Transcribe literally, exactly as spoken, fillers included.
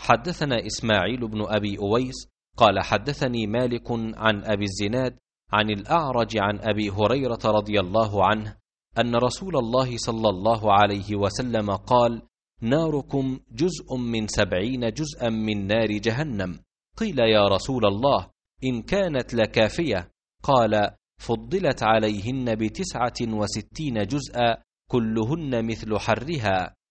حدثنا إسماعيل بن أبي أويس قال حدثني مالك عن أبي الزناد عن الأعرج عن أبي هريرة رضي الله عنه أن رسول الله صلى الله عليه وسلم قال: ناركم جزء من سبعين جزءا من نار جهنم. قيل: يا رسول الله إن كانت لكافية؟ قال: فضلت عليهن بتسعة وستين جزءا كلهن مثل حرها.